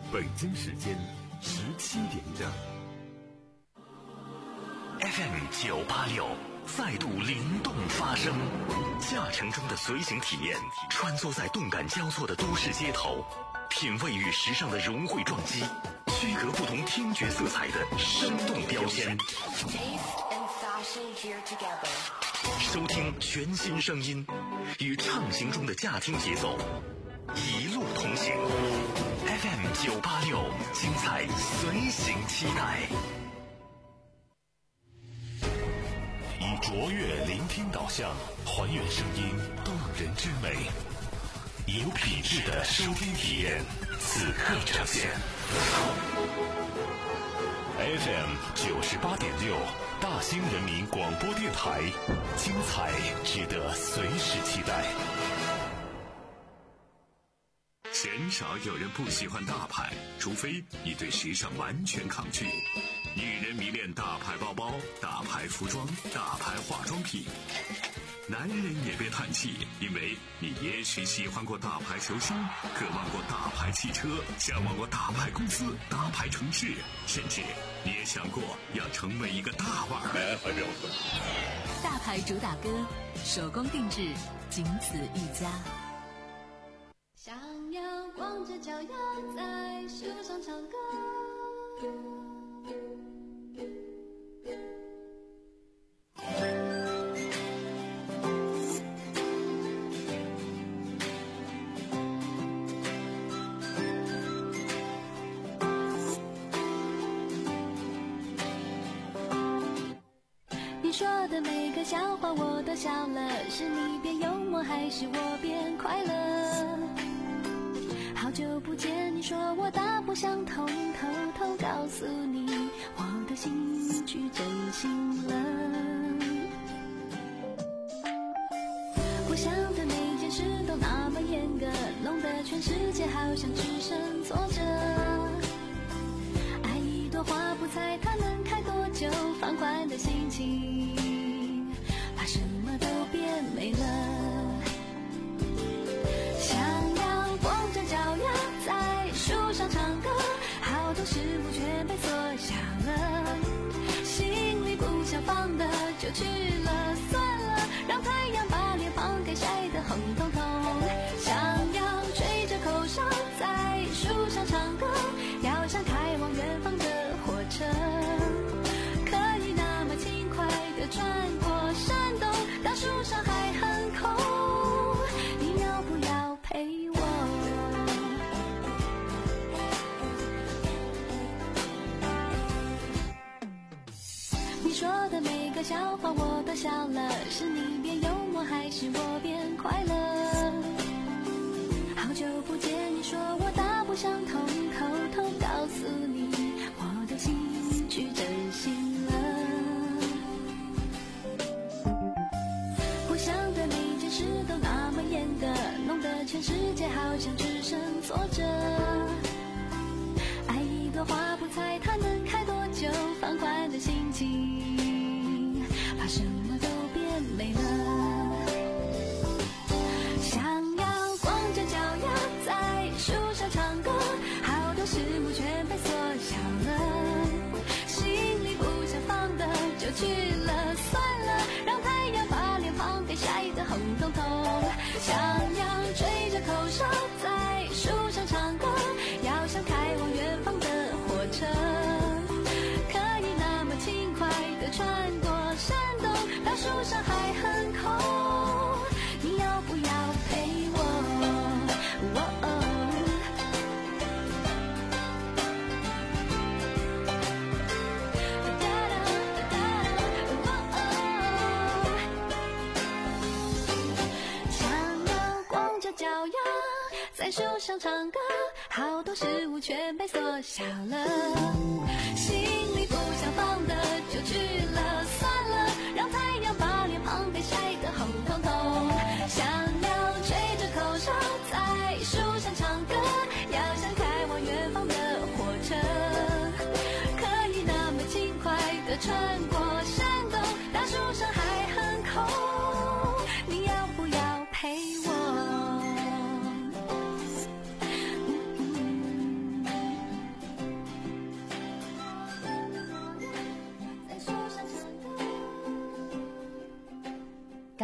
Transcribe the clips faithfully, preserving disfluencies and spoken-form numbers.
北京时间十七点整。 F M 九八六再度灵动发声，驾乘中的随行体验，穿梭在动感交错的都市街头，品味与时尚的融汇撞击，区隔不同听觉色彩的生动标签。收听全新声音，与畅行中的驾听节奏，一路同行。F M 九八六，精彩随行期待。以卓越聆听导向，还原声音动人之美，以有品质的收听体验，此刻呈现。F M 九十八点六，大兴人民广播电台，精彩值得随时期待。 鲜少有人不喜欢大牌，除非你对时尚完全抗拒。女人迷恋大牌包包、大牌服装、大牌化妆品。男人也别叹气，因为你也许喜欢过大牌球星，渴望过大牌汽车，向往过大牌公司、大牌城市，甚至你也想过要成为一个大腕儿。 大牌主打歌，手工定制，仅此一家。 想要光着脚丫在树上唱歌，你说的每个笑话我都笑了，是你变幽默还是我变快乐？好久不见，你说我大不相同，偷偷告诉你我的心去真心了。我想的每件事都那么严格，弄得全世界好像只剩坐着。爱一朵花不猜它能开多久，放宽的心情把什么都变美了。脚丫在树上唱歌，好多事物全被缩小了，心里不想放的就去了，算了，让太阳把脸庞给晒得红彤彤。想要吹着口哨在树上唱歌，要像开往远方的火车，可以那么轻快地穿过山洞，当树上还很空，你要不要陪我？说的每个笑话我都笑了，是你变幽默还是我变快乐？好久不见，你说我大不相同，偷偷告诉你我的心去真心了。我想的每件事都那么严格，弄得全世界好像只剩坐着。爱一朵花不猜它能开多久，放宽的心情把什么都变美了。想要光着脚丫在树上唱歌，好多事物全被缩小了，心里不想放的就去了，算了，让太阳把脸庞给晒得红彤彤。想要吹着口哨在树上唱歌，要像开往远方的火车，可以那么轻快地穿过山洞，当树上还很空，你要不要陪我？哦哦脚丫在树上唱歌，好多事物全被缩小了，心里不想放的就去了，算了，让太阳把脸庞给晒得红彤彤。想要吹着口哨在树上唱歌，要像开往远方的火车，可以那么轻快地穿过山洞，当树上还很空，你要不要陪我？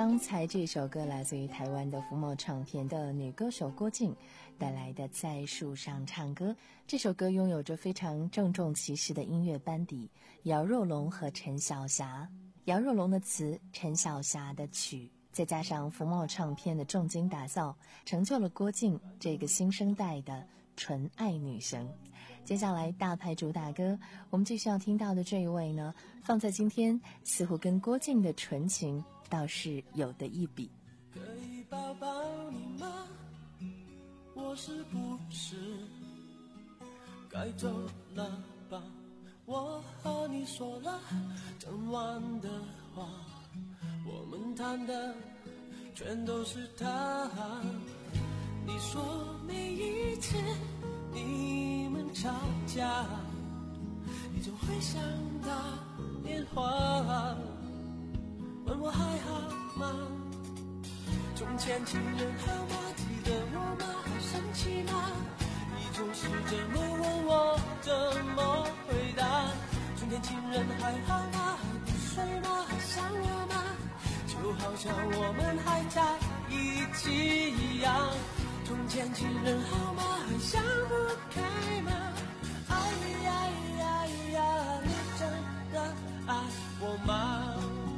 刚才这首歌来自于台湾的福茂唱片的女歌手郭静带来的《在树上唱歌》。这首歌拥有着非常郑重其事的音乐班底，姚若龙和陈小霞，姚若龙的词，陈小霞的曲，再加上福茂唱片的重金打造，成就了郭静这个新生代的纯爱女神。接下来大牌主打歌，我们继续要听到的这一位呢，放在今天似乎跟郭静的纯情倒是有的一比。 可以抱抱你吗？我是不是该走了吧？我和你说了整晚的话，我们谈的全都是他。你说每一次你们吵架，你就会想打电话问我还好吗？从前情人好吗？记得我吗？还生气吗？你总是这么问我，怎么回答？从前情人还好吗？还不睡吗？还想我吗？就好像我们还在一起一样。从前情人好吗？还想不开吗？哎呀呀呀，你真的爱我吗？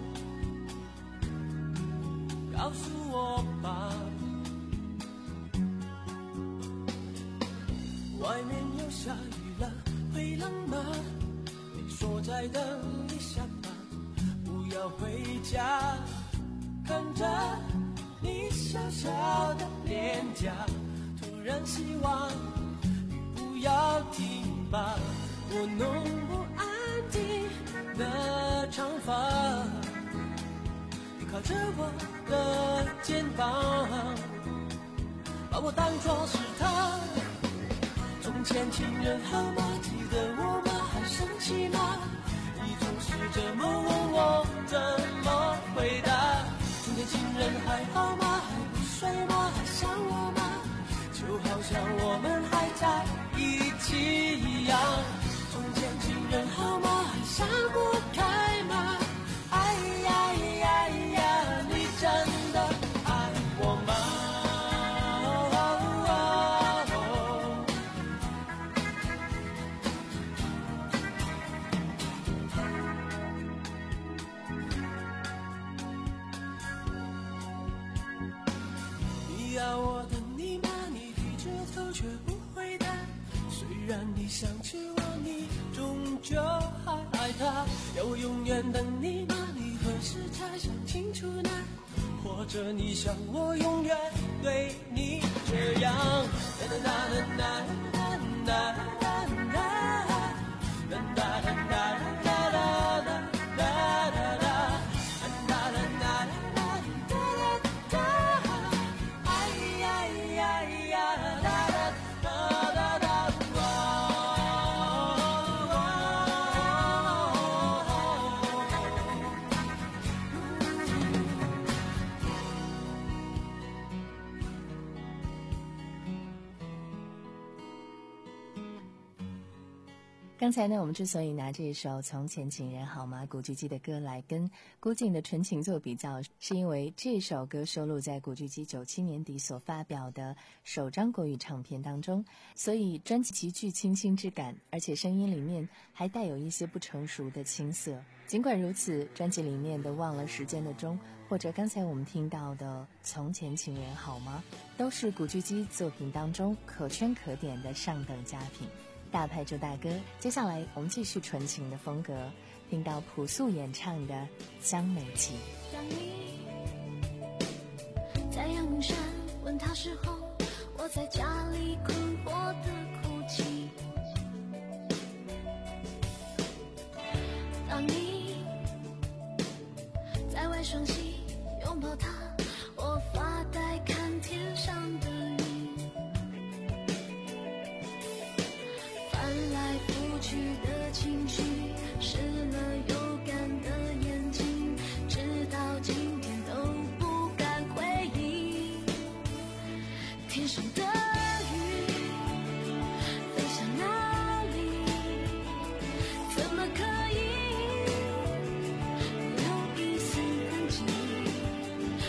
告诉我吧。外面又下雨了，会冷吗？你说在等一下吧，不要回家。看着你小小的脸颊，突然希望雨不要停吧。我弄不安静的长发，你靠着我的肩膀，把我当作是他。从前情人好吗？记得我吗？还生气吗？你总是这么问我，怎么回答？从前情人还好吗？还不睡吗？还想我吗？就好像我们还在一起一样。从前情人好吗？还想不开吗？哎呀呀呀，你真的爱我吗？你要我等你吗？你低着头却不回答。虽然你想起我，你终究还爱他。要我永远等你吗？你何时才想清楚呢？或者你想我永远对你这样？哒哒哒哒哒哒哒哒哒哒哒哒哒哒。 刚才呢，我们之所以拿这首《从前情人好吗》古巨基的歌来跟郭静的纯情做比较，是因为这首歌收录在古巨基九七年底所发表的首张国语唱片当中，所以专辑极具清新之感，而且声音里面还带有一些不成熟的青涩。尽管如此，专辑里面的《忘了时间的钟》或者刚才我们听到的《从前情人好吗》，都是古巨基作品当中可圈可点的上等佳品。大牌主大哥，接下来我们继续纯情的风格，听到朴素演唱的《江美琪》。 当你在阳明山问他时候，我在家里困惑的哭泣。当你在外双溪拥抱他，我发呆看天上的云。翻来覆去的情绪，湿了又干的眼睛，直到今天都不敢回忆。天上的云飞向哪里？怎么可以留一丝痕迹？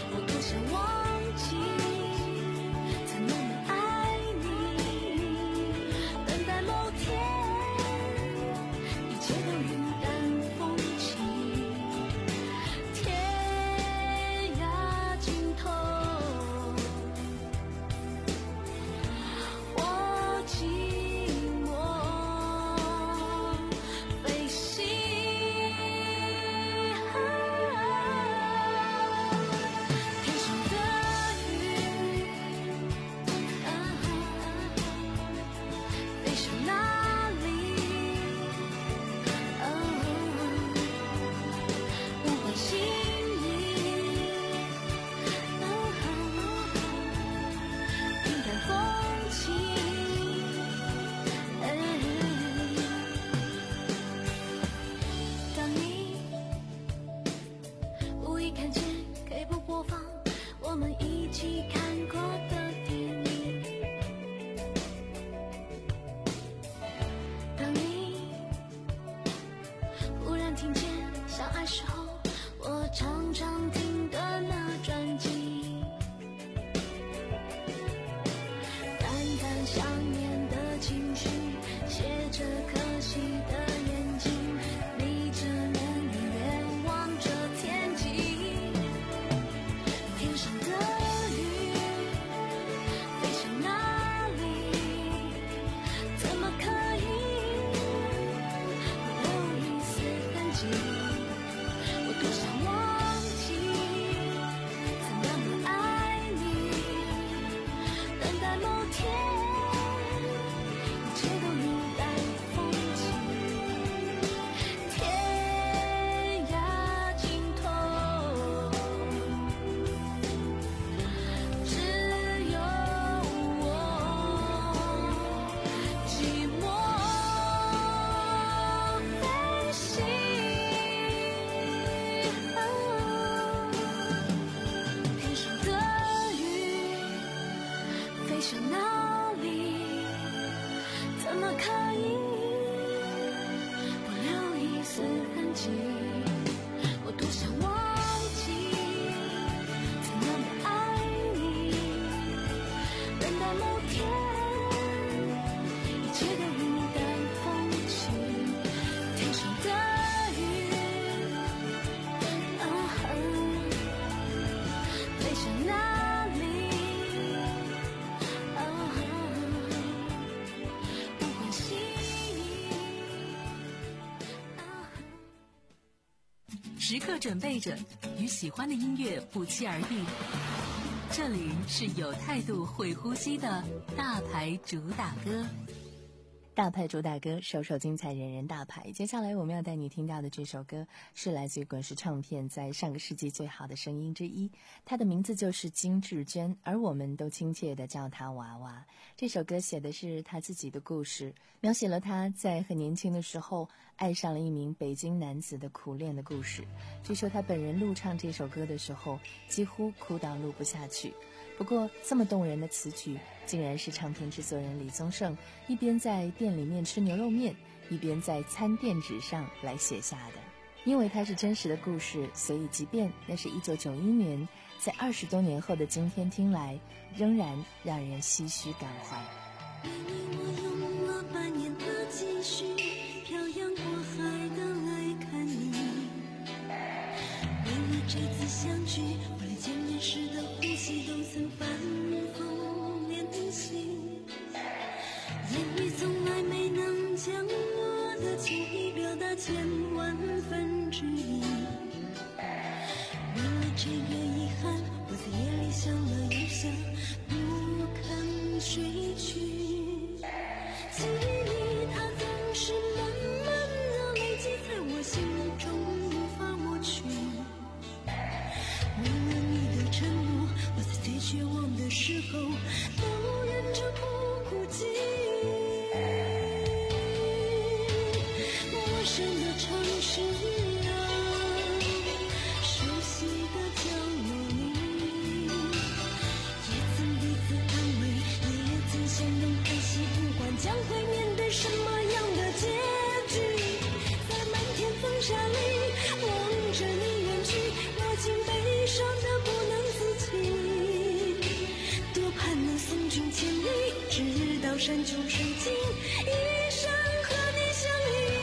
时刻准备着与喜欢的音乐不期而遇。这里是有态度会呼吸的大牌主打歌。 大牌主打歌，首首精彩，人人大牌。接下来我们要带你听到的这首歌是来自于滚石唱片在上个世纪最好的声音之一，它的名字就是金智娟，而我们都亲切地叫她娃娃。这首歌写的是她自己的故事，描写了她在很年轻的时候爱上了一名北京男子的苦恋的故事。据说她本人录唱这首歌的时候几乎哭到录不下去，不过这么动人的词曲竟然是唱片制作人李宗盛一边在店里面吃牛肉面，一边在餐垫纸上来写下的。因为它是真实的故事，所以即便那是一九九一年，在二十多年后的今天听来，仍然让人唏嘘感怀。 为你我用了半年的积蓄，漂洋过海的来看你。为了这次相聚，我连见面时的呼吸都曾反复练习。言语从来没能将我的情意表达千万分之一。为了这个遗憾，我在夜里想了又想，不肯睡去。记忆它总是慢慢的累积在我心中，无法抹去。为了你的承诺，我在最绝望的时候都忍着不哭泣。陌生的城市啊，熟悉的角落里，也曾彼此安慰，也曾相拥叹息，不管将会面对什么样的结局。在漫天风沙里望着你远去，我竟悲伤得不能自己。多盼能送君千里，直到山穷水尽，一生和你相依。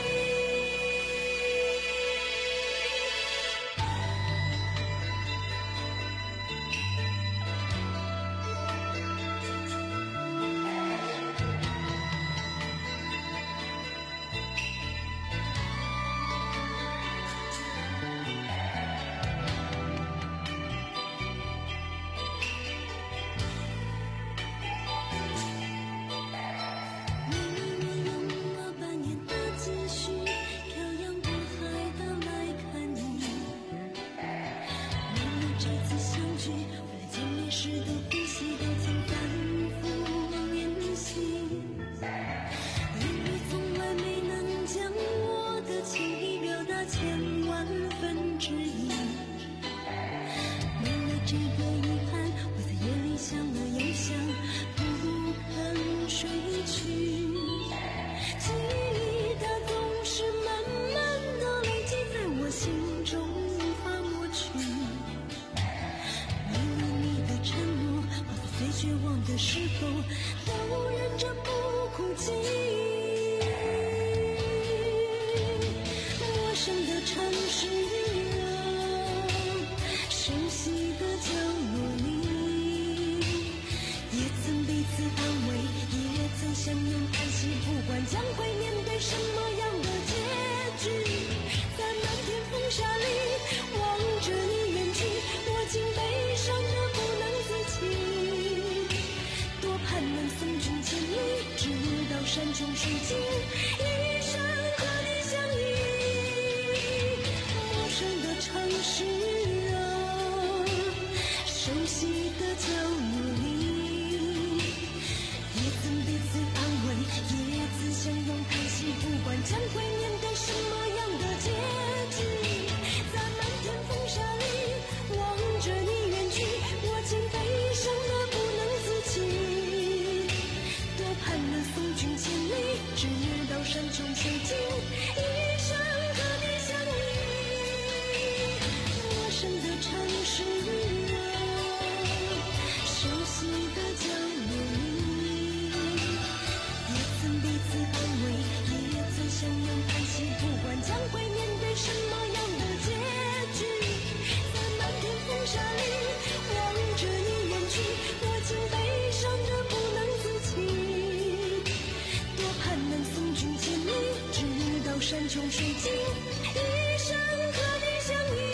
山穷水尽，一生和你相依。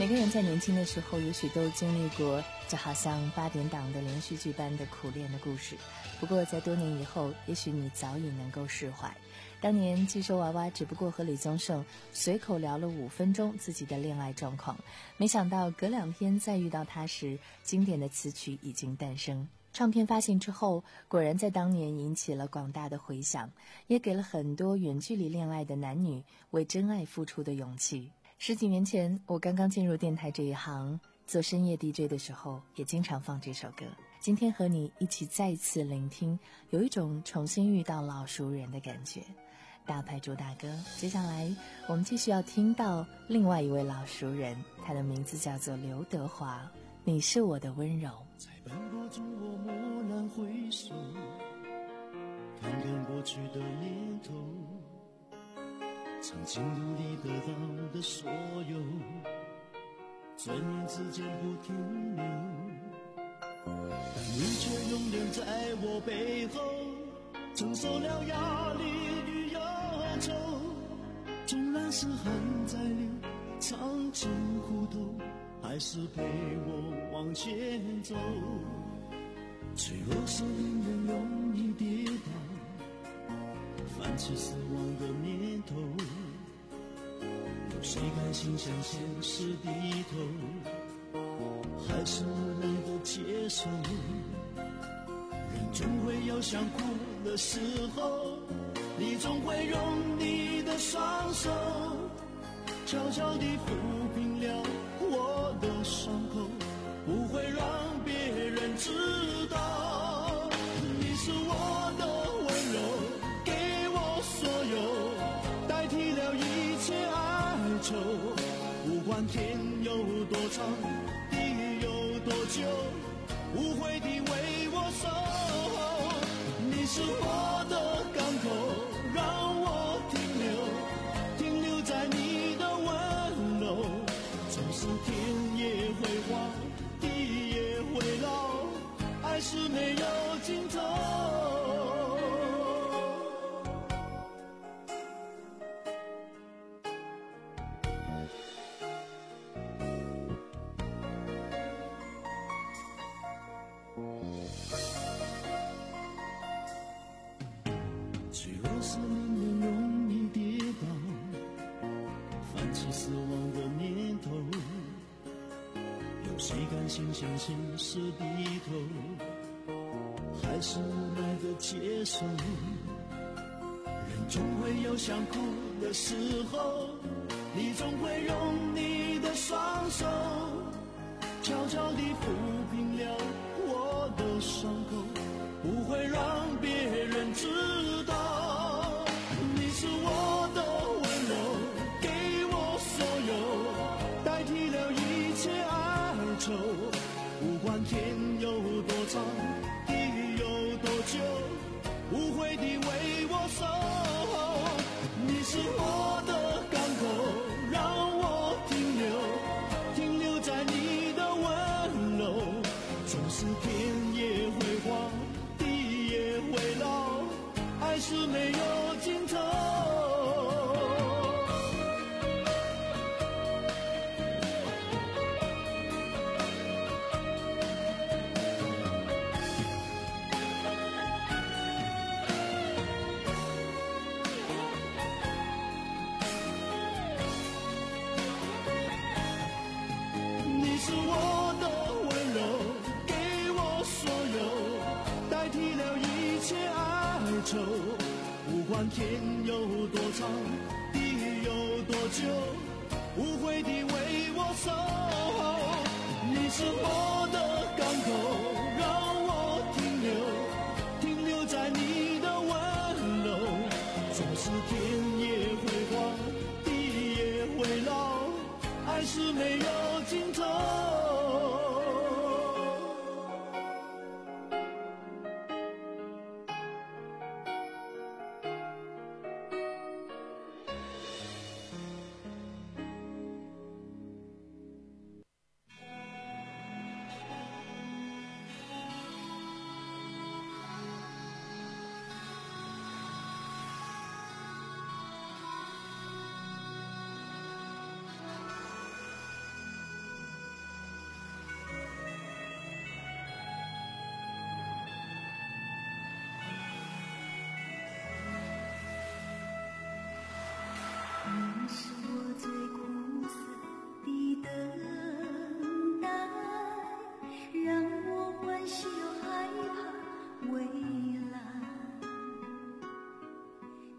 每个人在年轻的时候也许都经历过就好像八点档的连续剧般的苦恋的故事，不过在多年以后，也许你早已能够释怀。当年据说娃娃只不过和李宗盛随口聊了五分钟自己的恋爱状况，没想到隔两天再遇到他时，经典的词曲已经诞生。唱片发行之后，果然在当年引起了广大的回响，也给了很多远距离恋爱的男女为真爱付出的勇气。十几年前，我刚刚进入电台这一行，做深夜 D J 的时候，也经常放这首歌。今天和你一起再次聆听，有一种重新遇到老熟人的感觉。大牌主打歌，接下来我们继续要听到另外一位老熟人，他的名字叫做刘德华。你是我的温柔。 在斑驳中我蓦然回首，看看过去的年头，曾经努力得到的所有，转眼之间不停留，但你却永远在我背后，承受了压力与忧愁，纵然是汗在流，尝尽苦头，还是陪我往前走。脆弱是令人容易跌倒，泛起失望的念头，有谁甘心向现实低头，还是无奈的接受。人总会有想哭的时候，你总会用你的双手悄悄地抚平了我的伤口，不会让别人知道。你是我的温柔，给我所有，代替了一切哀愁。不管天有多长，地有多久，无悔地为我守候。你是我的港口，让我停留，停留在你的温柔。纵使天也会荒，地也会老，爱是没有尽头。脆弱是令人容易跌倒，泛起失望的念头，有谁甘心向现实低头，还是无奈的接受。人总会有想哭的时候，你总会用你的双手悄悄地抚平了我的伤口，不会让别人知道。你是我的温柔，给我所有，代替了一切哀愁。不管天有多长，地有多久，无悔地为我守候。你是我的港口，让我停留，停留在你的温柔。纵使天也会荒，地也会老，爱是没有尽头。你是我的温柔，给我所有，代替了一切哀愁。不管天有多长，地有多久，无悔地为我守候。你是我的港口，让我停留，停留在你的温柔。纵使天也会荒，地也会老，爱是没有尽头。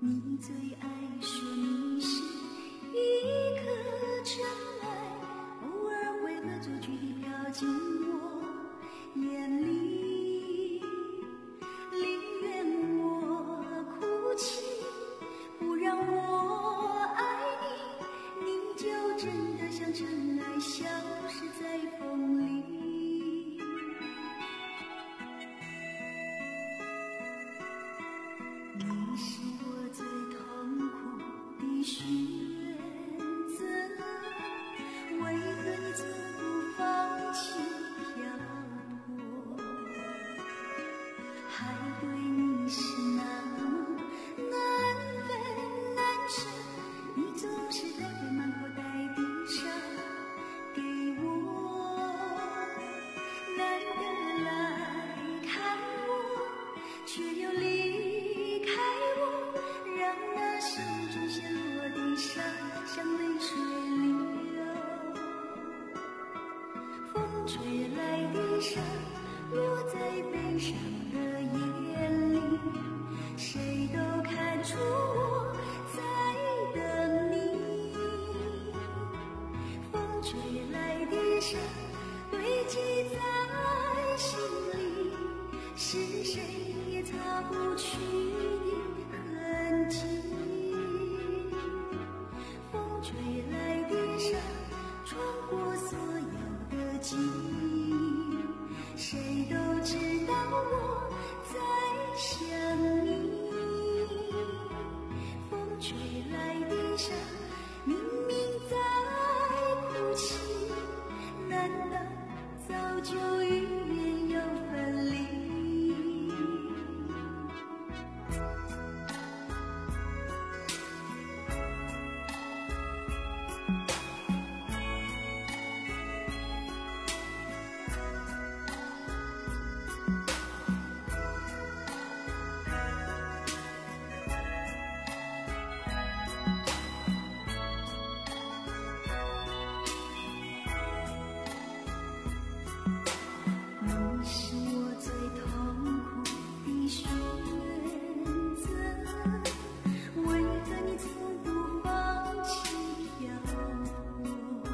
你最爱说你是一颗尘埃，偶尔会恶作剧地飘进我眼里，宁愿我哭泣，不让我爱你，你就真的像尘埃，消失在风里。你是我最痛苦的选择，为何你从不放弃漂泊？海对你是那么难分难舍，你总是带着满口袋的伤给我，难得来看我，却又离开我，让那手中陷落的伤像泪水流。风吹来的沙落在悲伤的眼里，谁都看出我在等你。风吹来的沙堆积在心里，是谁也擦不去的痕迹。风吹来的沙穿过所有的记忆，谁都知道我在想你。风吹来的沙明明在哭泣，难道早就预言要分离？你是我最痛苦的选择，为何你从不放弃漂泊？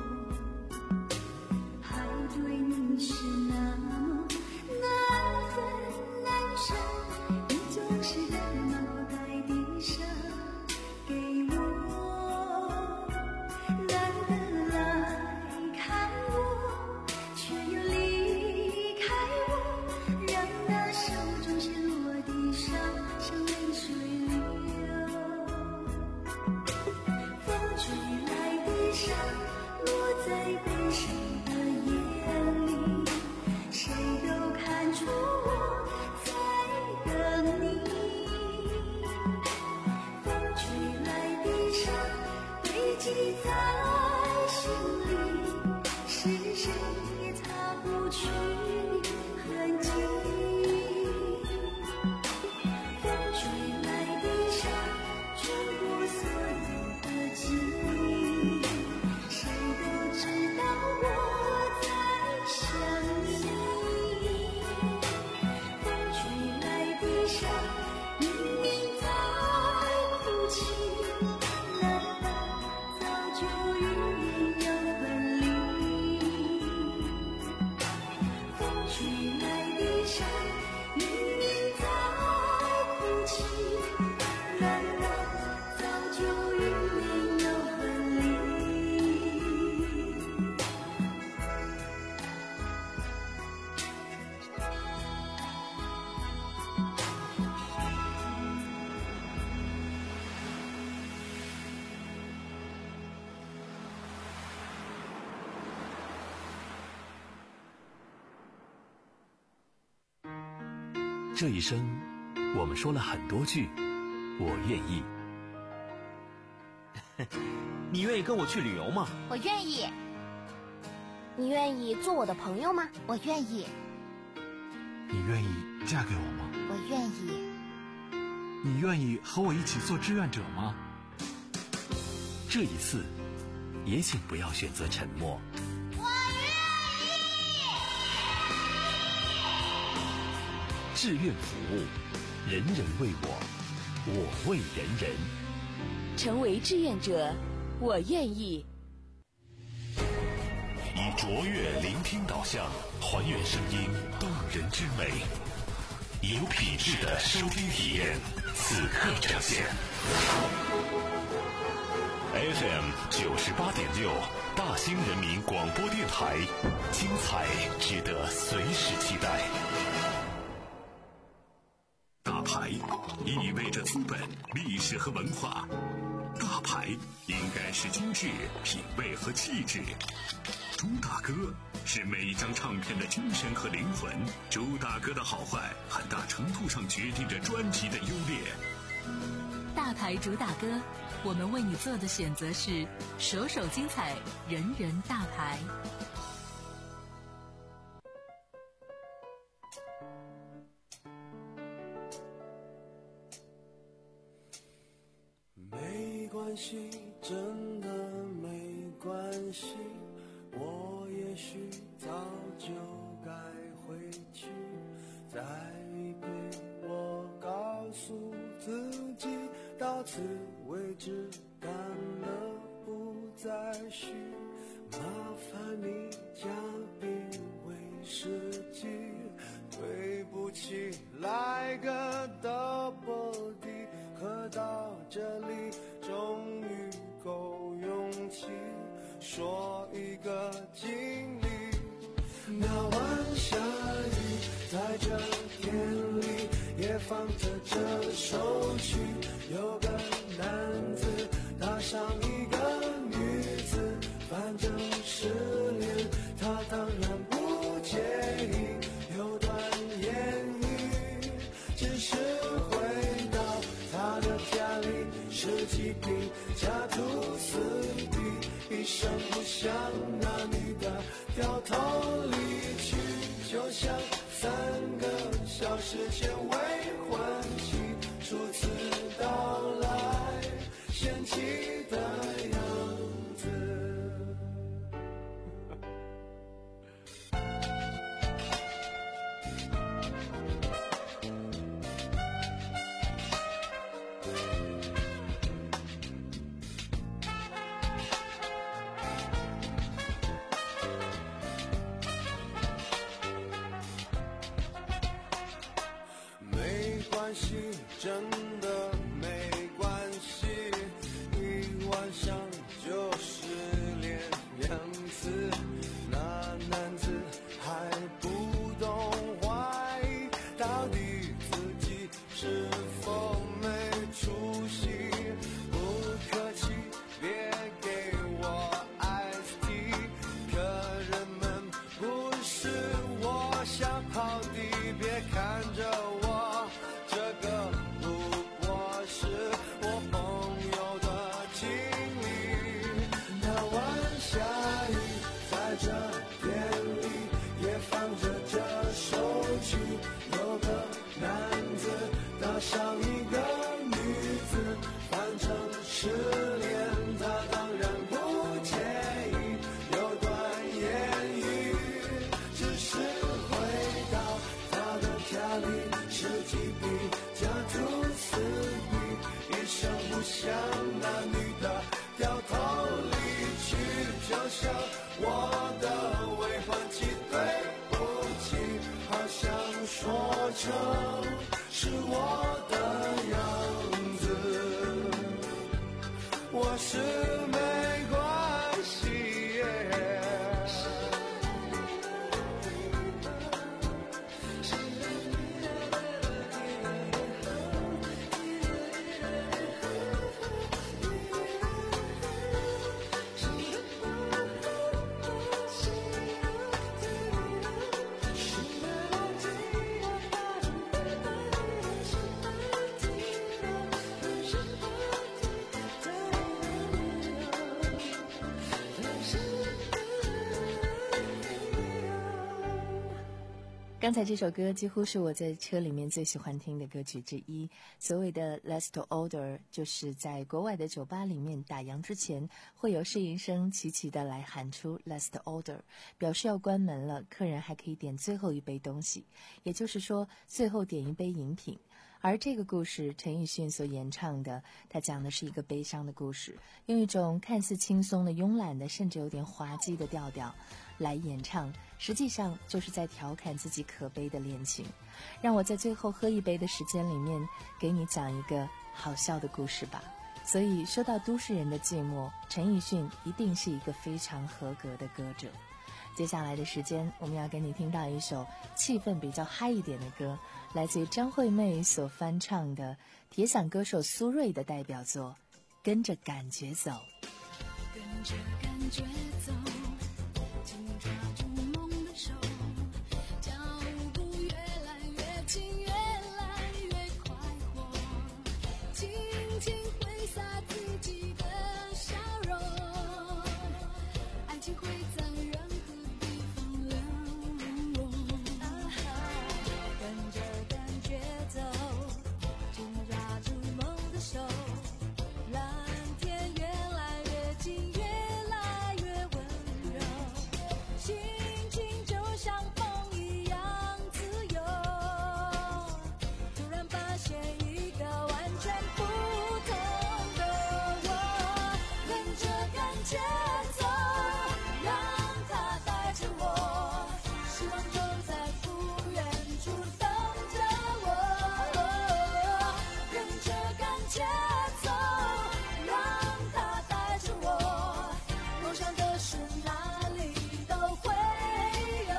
海对你是那么难分难舍，你总是带着满口袋的伤给我，难得来看我，却又离开我，让那手中陷落的伤像泪水流。风吹来的沙落在悲伤的眼里，谁都看出我在等你。风吹来的沙堆积在心里，是谁也擦不去的痕迹。风吹来的沙穿过所有的记忆，谁都知道我在想你。风吹来的沙明明在哭泣，难道早就预言要分离？风吹来的沙明明在哭泣，难道早就预言要分离？ 这一生，我们说了很多句“我愿意”。 你愿意跟我去旅游吗？ 我愿意。你愿意做我的朋友吗？我愿意。 你愿意嫁给我吗？ 我愿意。 你愿意和我一起做志愿者吗？ 这一次，也请不要选择沉默。 我愿意。 志愿服务，人人为我。 我为人人。 成为志愿者，我愿意。 以卓越聆听导向，还原声音动人之美，有品质的收听体验，此刻呈现。F M 九十八点六，大兴人民广播电台，精彩值得随时期待。 大牌意味着资本、历史和文化，大牌应该是精致、品味和气质。朱大哥是每一张唱片的精神和灵魂，朱大哥的好坏很大程度上决定着专辑的优劣。 大牌主打歌，我们为你做的选择是首首精彩，人人大牌。 没关系，真的没关系，我也许早就该回去，再陪我告诉自己，到此为止，干了不再续，麻烦你加冰威士忌，对不起，来个 double D， 喝到这里终于够勇气说一个经历。那晚下雨，在这天里也放着这首曲，有个男子搭上一个女子，反正失恋他当然不介意，有段言语只是回到他的家里，十几瓶加吐司比，一声不响那女的掉头离去，就像三个小时前未婚妻初次到来嫌弃的样子。没关系，真的没关系，一晚上就失恋两次，那男子还不懂怀疑，到底自己是否没出息，不客气，别给我 iced tea， 客人们不是我想跑的，别看着我，这个不过是我朋友的经历。那晚下雨，在这店里也放着这首曲，有个男子搭上一个女子，反正失恋他当然不介意，有段言语只是回到他的家里，十几瓶加吐司比，一声不响那女的掉头离去，就像我的未婚妻，对不起，好像说成是我的样子，我是没关系耶。 刚才这首歌几乎是我在车里面最喜欢听的歌曲之一。所谓的 last order 就是在国外的酒吧里面打烊之前，会有侍应生齐齐的来喊出 last order， 表示要关门了，客人还可以点最后一杯东西，也就是说最后点一杯饮品。 而这个故事陈奕迅所演唱的，他讲的是一个悲伤的故事，用一种看似轻松的、慵懒的，甚至有点滑稽的调调来演唱，实际上就是在调侃自己可悲的恋情。让我在最后喝一杯的时间里面给你讲一个好笑的故事吧。所以说到都市人的寂寞，陈奕迅一定是一个非常合格的歌者。接下来的时间，我们要给你听到一首气氛比较嗨一点的歌，来自于张惠妹所翻唱的铁嗓歌手苏芮的代表作《跟着感觉走》。 跟着感觉走，紧抓住梦的手，脚步越来越近，越来越快活，轻轻挥洒自己的笑容，爱情会在任何地方流动。跟着感觉走，紧抓住梦的手，蓝天越来越近，越来越温柔，心情就像风一样自由。突然发现一个完全不同的我，跟着感觉走，让它带着我，希望就在不远处等着我。跟着感觉走，让它带着我，梦想的事哪里都会有。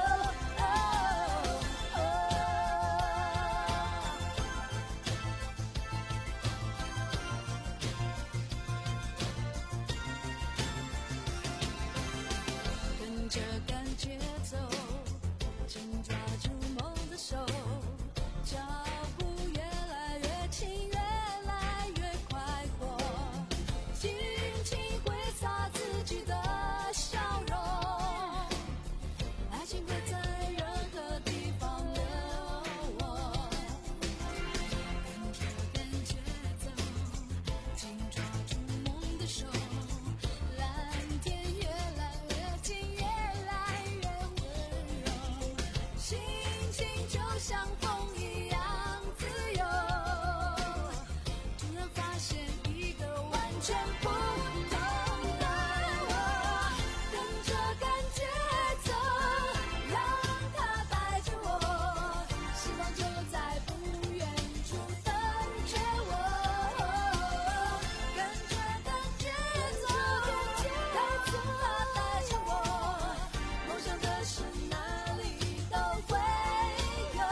跟着感觉走，紧抓住梦的手，脚步越来越轻，越来越快活，轻轻挥洒自己的笑容，爱情会在任何地方流淌。跟着感觉走，紧抓住梦的手，蓝天越来越近，越来越温柔，心情就像风一样自由。突然发现一个完全不同的我，跟着感觉走，让它带着我，希望就在不远处等着我。跟着感觉走，让它带着我，梦想的事哪里都会有。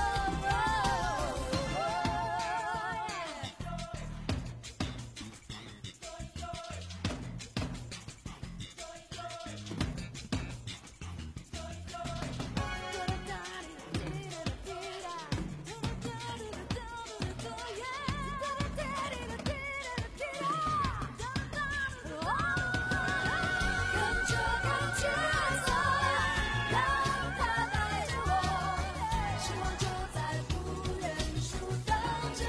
跟着感觉走，让它带着我，希望就在不远处等着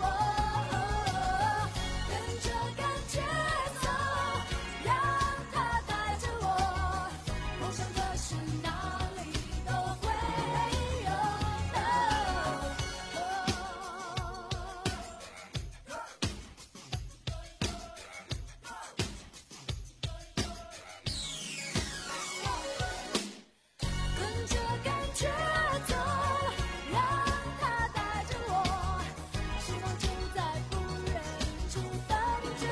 我。跟着感觉走，让它带着我，梦想的事哪里都会有。跟着感觉走，让它带着我，希望就在不远处等着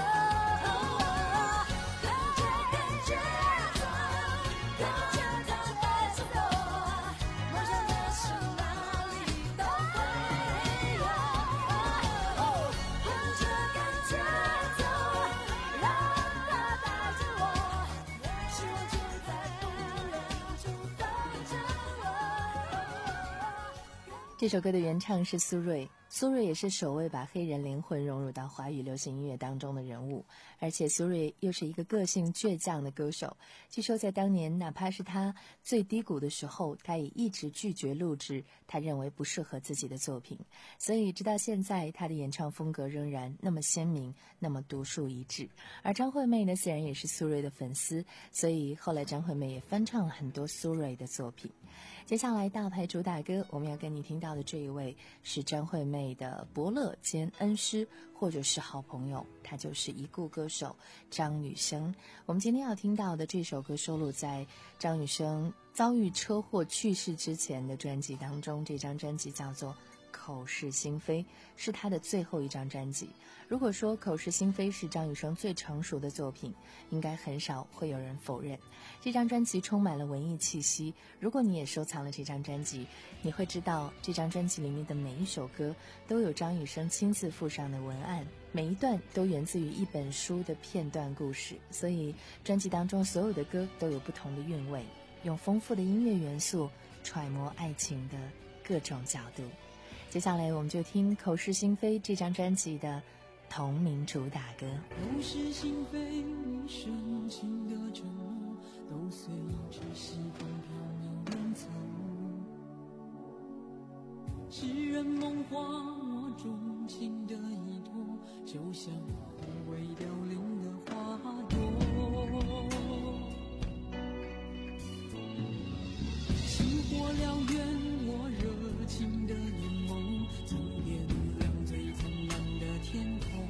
我。跟着感觉走，跟着它带着我，梦想的事哪里都会有。跟着感觉走，让它带着我，希望就在不远处等着我。 这首歌的原唱是苏芮，苏芮也是首位把黑人灵魂融入到华语流行音乐当中的人物，而且苏芮又是一个个性倔强的歌手。据说在当年，哪怕是他最低谷的时候，他也一直拒绝录制他认为不适合自己的作品，所以直到现在，他的演唱风格仍然那么鲜明，那么独树一帜。而张惠妹呢，虽然也是苏芮的粉丝，所以后来张惠妹也翻唱了很多苏芮的作品。接下来大牌主打歌，我们要跟你听到的这一位是张惠妹妹的伯乐兼恩师，或者是好朋友，她就是已故歌手张雨生。我们今天要听到的这首歌收录在张雨生遭遇车祸去世之前的专辑当中，这张专辑叫做口是心非，是他的最后一张专辑。如果说口是心非是张雨生最成熟的作品，应该很少会有人否认。这张专辑充满了文艺气息，如果你也收藏了这张专辑，你会知道这张专辑里面的每一首歌都有张雨生亲自附上的文案，每一段都源自于一本书的片段故事，所以专辑当中所有的歌都有不同的韵味，用丰富的音乐元素揣摩爱情的各种角度。接下来我们就听口是心非这张专辑的同名主打歌。 口是心非，你深情的承诺都随着西风飘渺远走，痴人梦话，我钟情的依托，就像枯萎凋零的花朵。星火燎原，我热情的眼眸曾点亮最灿烂的天空。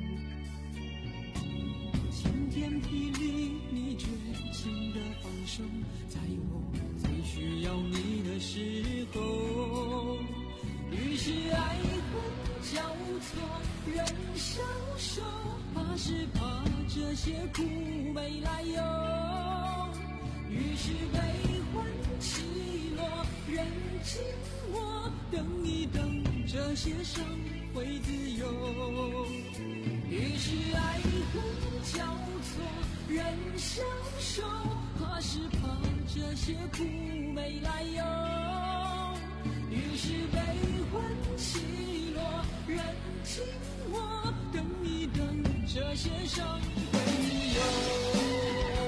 晴天霹雳，你绝情的放手，在我最需要你的时候。于是爱恨交错，人消瘦，怕是怕这些苦没来由。于是悲欢起落，人静我，等一等，这些伤会自由。于是爱恨交错，人消瘦，怕是怕这些苦没来由。于是悲欢起落，人静我，等一等，这些伤会自由。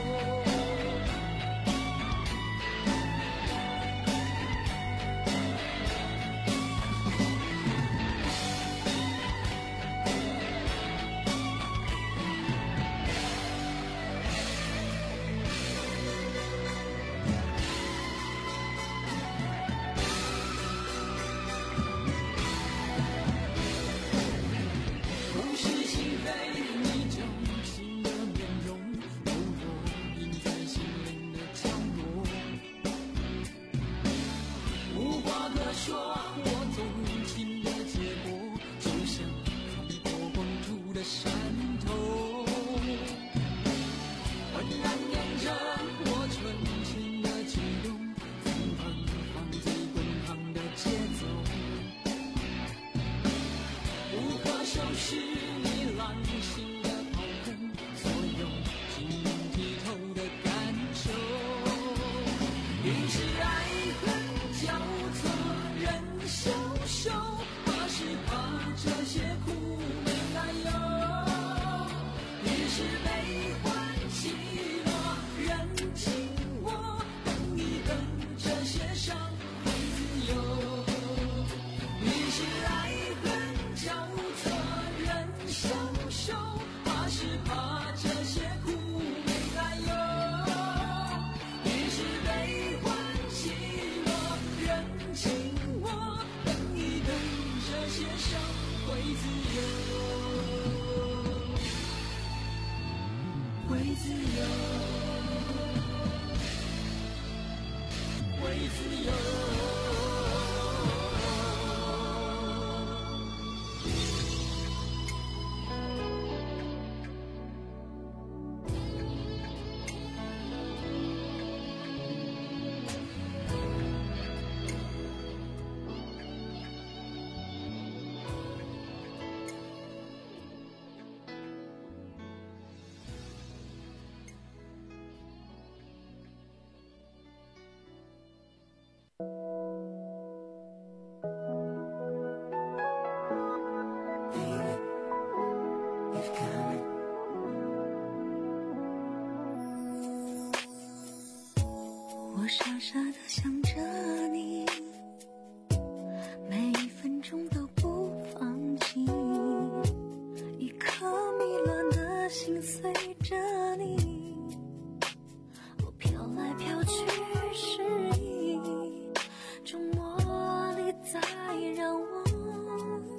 我傻傻地想着你，每一分钟都不放弃，一颗迷乱的心随着你，我飘来飘去失意，种魔力在让我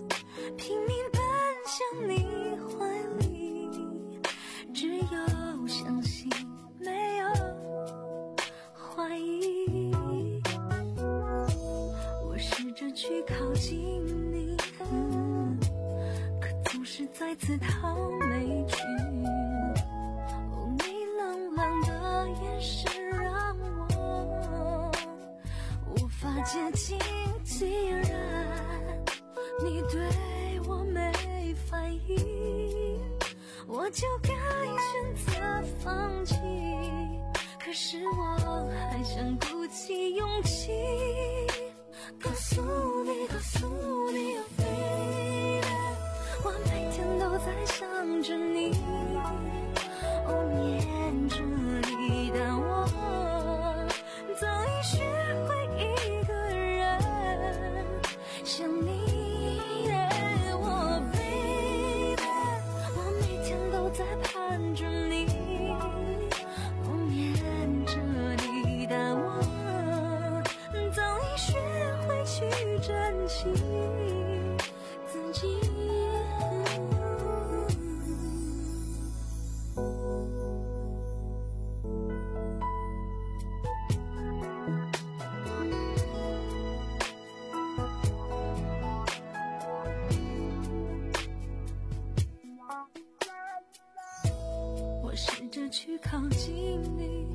你，嗯，可总是再次逃没去。哦，你冷冷的眼神让我无法接近，既然你对我没反应，我就该选择放弃。可是我还想鼓起勇气，告诉你，告诉你，Oh baby，我每天都在想着你，哦，念着你，但我早已学会一个人想你。我 baby， 我每天都在盼着你，哦，念着你，但我早已学会去珍惜自己。我试着去靠近你，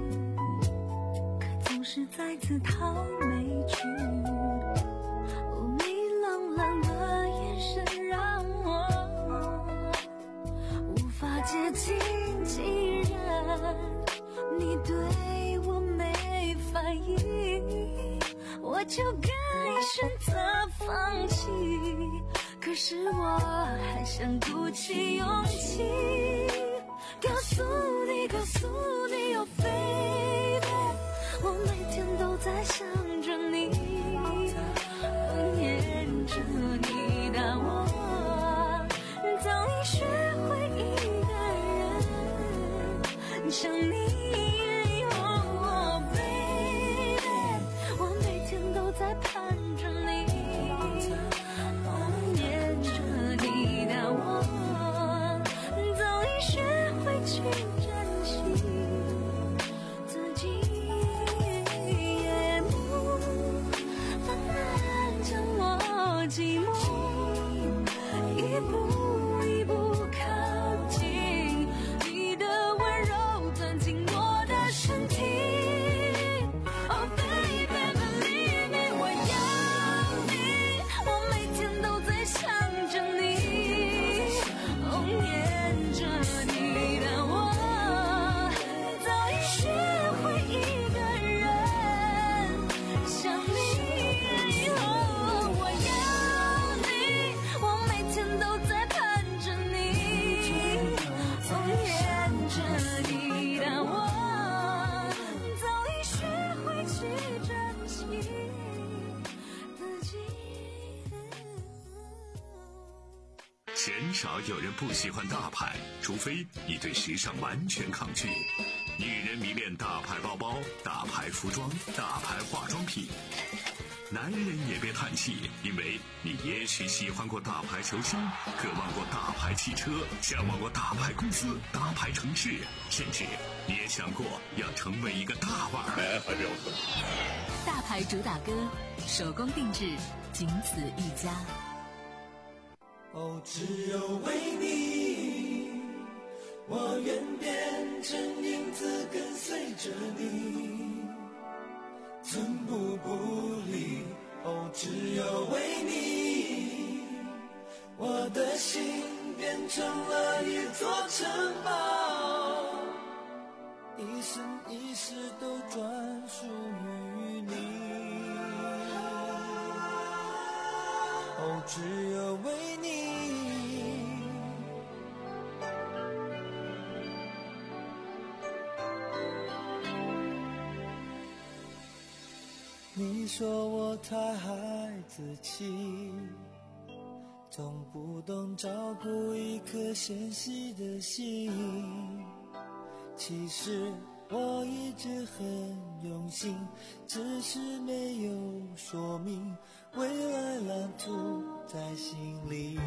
可总是再次逃没去。哦，你冷冷的眼神让我无法接近，既然你对我没反应，我就该选择放弃。可是我还想鼓起勇气，告诉你，告诉你，Oh baby，我每天都在想着你，念着你，但我早已学会一个人想你。Oh baby，我每天都在盼着你，念着你，但我早已学会去珍惜自己。夜幕慢慢将我寂寞一步一步靠近，你的温柔钻进我的身体。Oh baby believe me， 我要你，我每天都在想着你，哦，念着你，但我早已学会一个人想你。哦，我要你，我每天都在盼着你，哦，念着你，但我早已学会去珍惜自己。 鲜少有人不喜欢大牌，除非你对时尚完全抗拒。女人迷恋大牌包包、大牌服装、大牌化妆品。男人也别叹气，因为你也许喜欢过大牌球星，渴望过大牌汽车，向往过大牌公司、大牌城市，甚至你也想过要成为一个大腕儿。 大牌主打歌，手工定制，仅此一家。 哦，只有为你，我愿变成影子跟随着你，寸步不离。哦，只有为你，我的心变成了一座城堡，一生一世都专属于你。哦，只有为你。你说我太孩子气，总不懂照顾一颗纤细的心。其实我一直很用心，只是没有说明，未来蓝图在心里。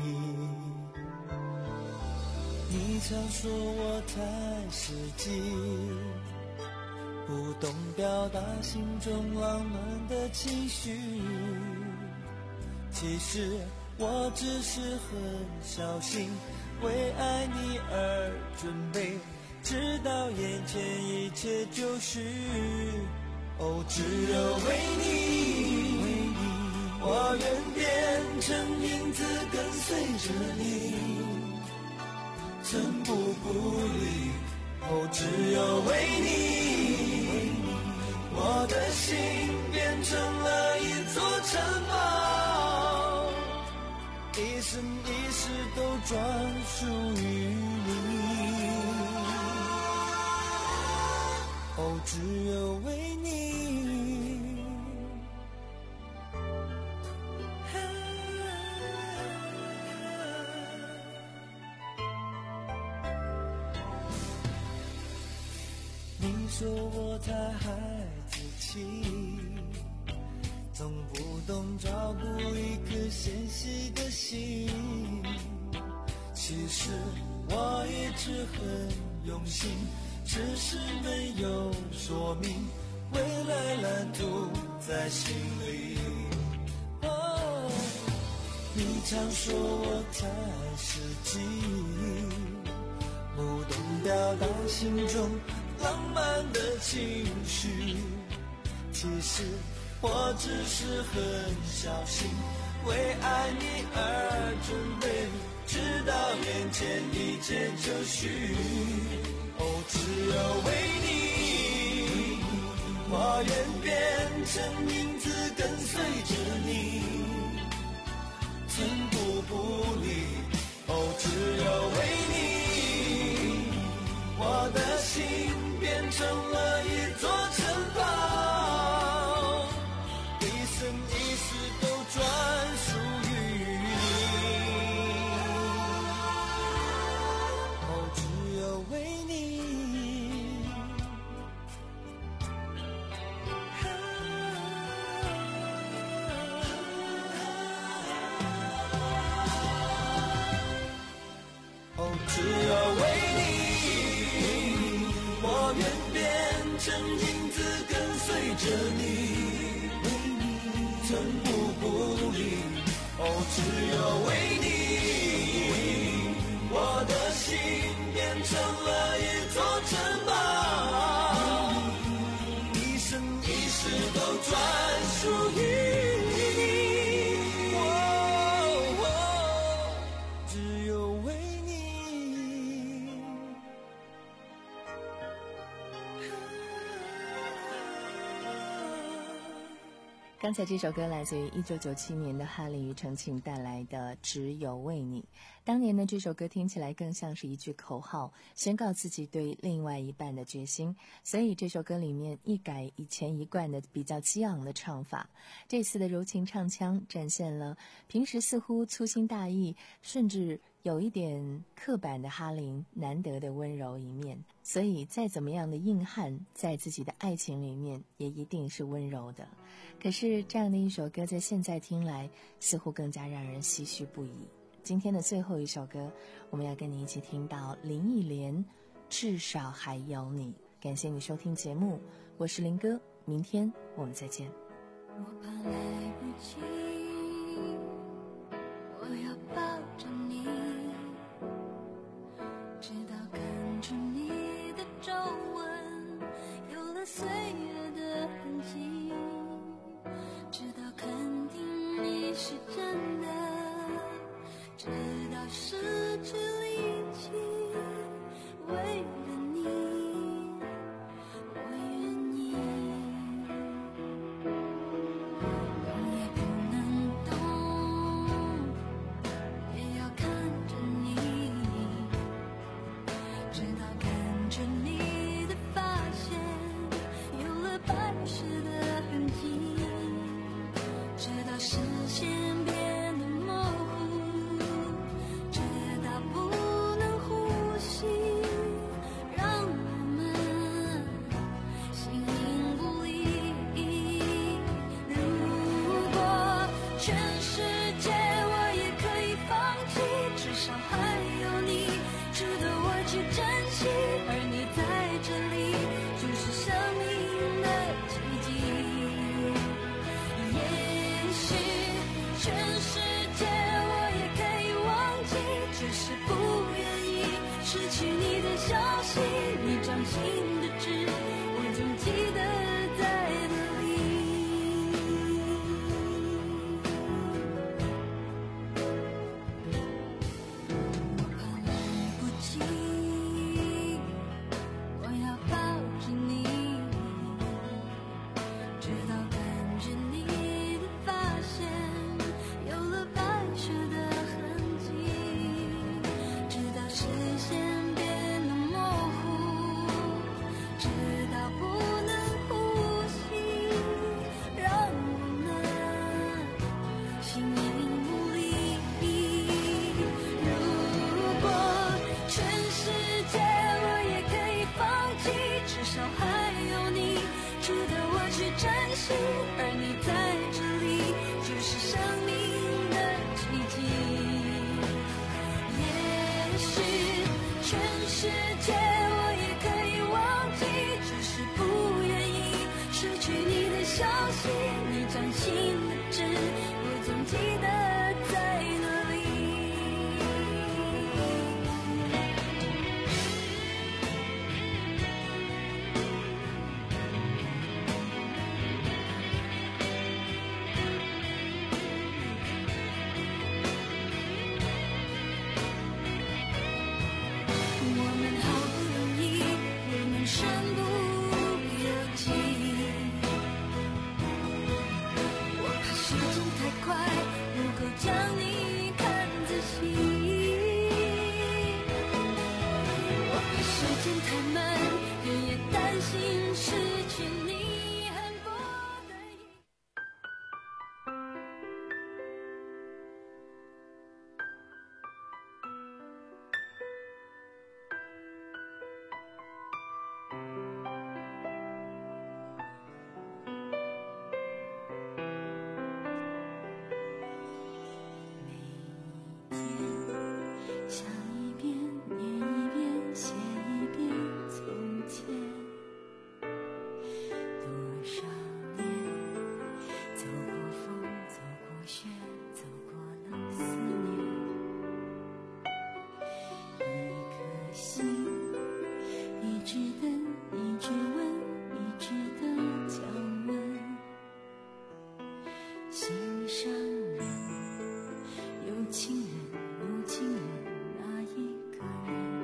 你常说我太实际，不懂表达心中浪漫的情绪。其其实我只是很小心，为爱你而准备，直到眼前一切就是哦，只有为你，我愿变成影子跟随着你，寸步不离。哦，只有为你，我的心变成了一座城堡，一生一世都专属于你。哦，只有为你。你说我太孩子气，总不懂照顾一颗纤细的心。其实我一直很用心，只是没有说明，未来蓝图在心里。哦，你常说我太实际，不懂表达心中浪漫的情绪，其实我只是很小心，为爱你而准备，直到眼前一切就绪。哦，只有为你，我愿变成影子跟随着你，寸步不离。哦，只有为你，我的心变成了一座城堡，一生一世都专属于你。哦，只有为你。哦，只有为你，我愿变成影子跟随着你，寸步不离。哦，只有为你，我的心变成了一座城堡，一生一世都专属于你。哦哦，只有为你。 刚才这首歌来自于一九九七年的哈利庾澄庆带来的《只有为你》。当年呢，这首歌听起来更像是一句口号，宣告自己对另外一半的决心。所以这首歌里面一改以前一贯的比较激昂的唱法，这次的柔情唱腔展现了平时似乎粗心大意，甚至有一点刻板的哈林难得的温柔一面。所以再怎么样的硬汉，在自己的爱情里面也一定是温柔的。可是这样的一首歌在现在听来似乎更加让人唏嘘不已。今天的最后一首歌，我们要跟你一起听到林忆莲《至少还有你》。感谢你收听节目，我是林哥，明天我们再见。 我怕来不及，我要抱着你，直到看出你的皱纹有了岁月的痕迹，直到肯定你是真的，直到失去力气，为了你我愿意。懂也不能懂， 心的痣，我总记得在哪里。我怕来不及，我要抱着你，直到看着你的发线有了白雪的痕迹，直到视线变得模糊，直到不能呼吸，让我们形影不离。如果全世界我也可以放弃，至少还有你值得我去珍惜，而你在这里就是生命的奇迹。也许全世界我也可以忘记，只是不愿意失去你的消息。你掌心的痣，我总记得在哪里。我们好不容易，我们身不由己。我怕时间太快，不够将你看仔细。我怕时间太慢，人也担心失去你，恨不得一。想一遍，念一遍，写一遍从前。多少年，走过风，走过雪，走过了思念。一颗心，一直等，一直问，一直的降温。心上人，有情人，无情人，哪一个人？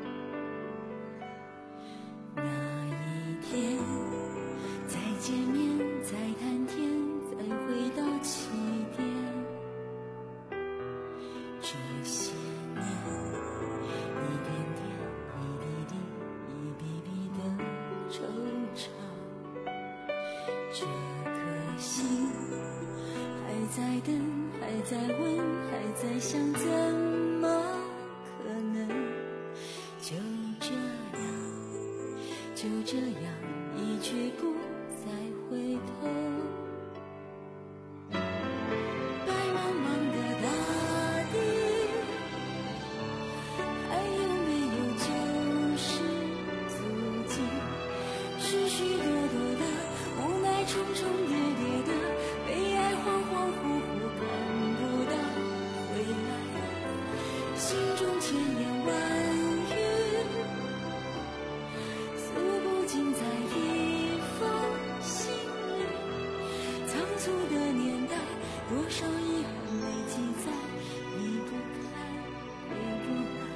那一天，再见面，再谈天，再回到起点。这些年，一点点，一滴滴，一笔笔的惆怅。这颗心还在等，还在问，还在想，怎么可能就这样，就这样一去不再回头？白茫茫的大地，还有没有旧时足迹？许许多多的无奈，重重叠叠的悲哀，恍恍惚惚看不到未来，心中千言万语，诉不尽在一封信里。仓促的年代，多少遗憾没记载，离不开，回不来。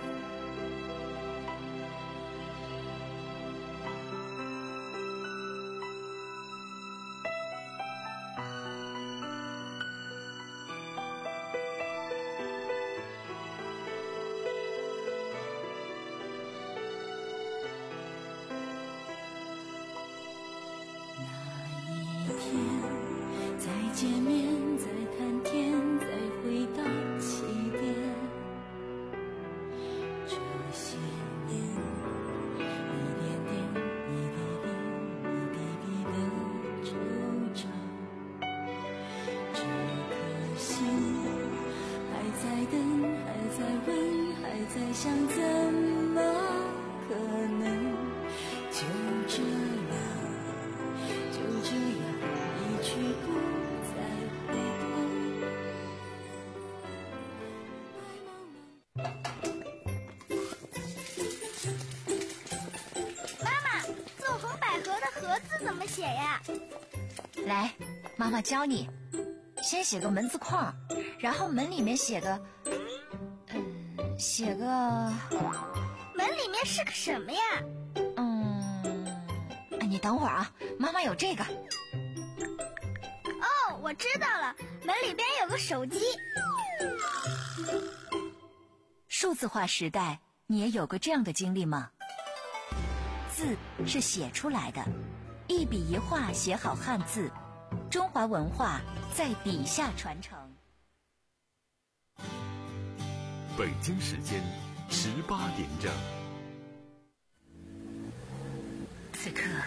那一天，再见面，再谈天，再回到起点。这些年，一点点，一滴滴，一滴滴的惆怅。这颗心还在等，还在问，还在想，怎么可能就这样，就这样一去不再回头？ 妈怎么写呀？ 来，妈妈教你。先写个门字框，然后门里面写个，嗯，写个。 门里面是个什么呀？ 嗯，你等会儿啊，妈妈有这个。 哦，我知道了，门里边有个手机。 数字化时代，你也有过这样的经历吗？字是写出来的，一笔一画写好汉字，中华文化在笔下传承。 北京时间十八点整。 此刻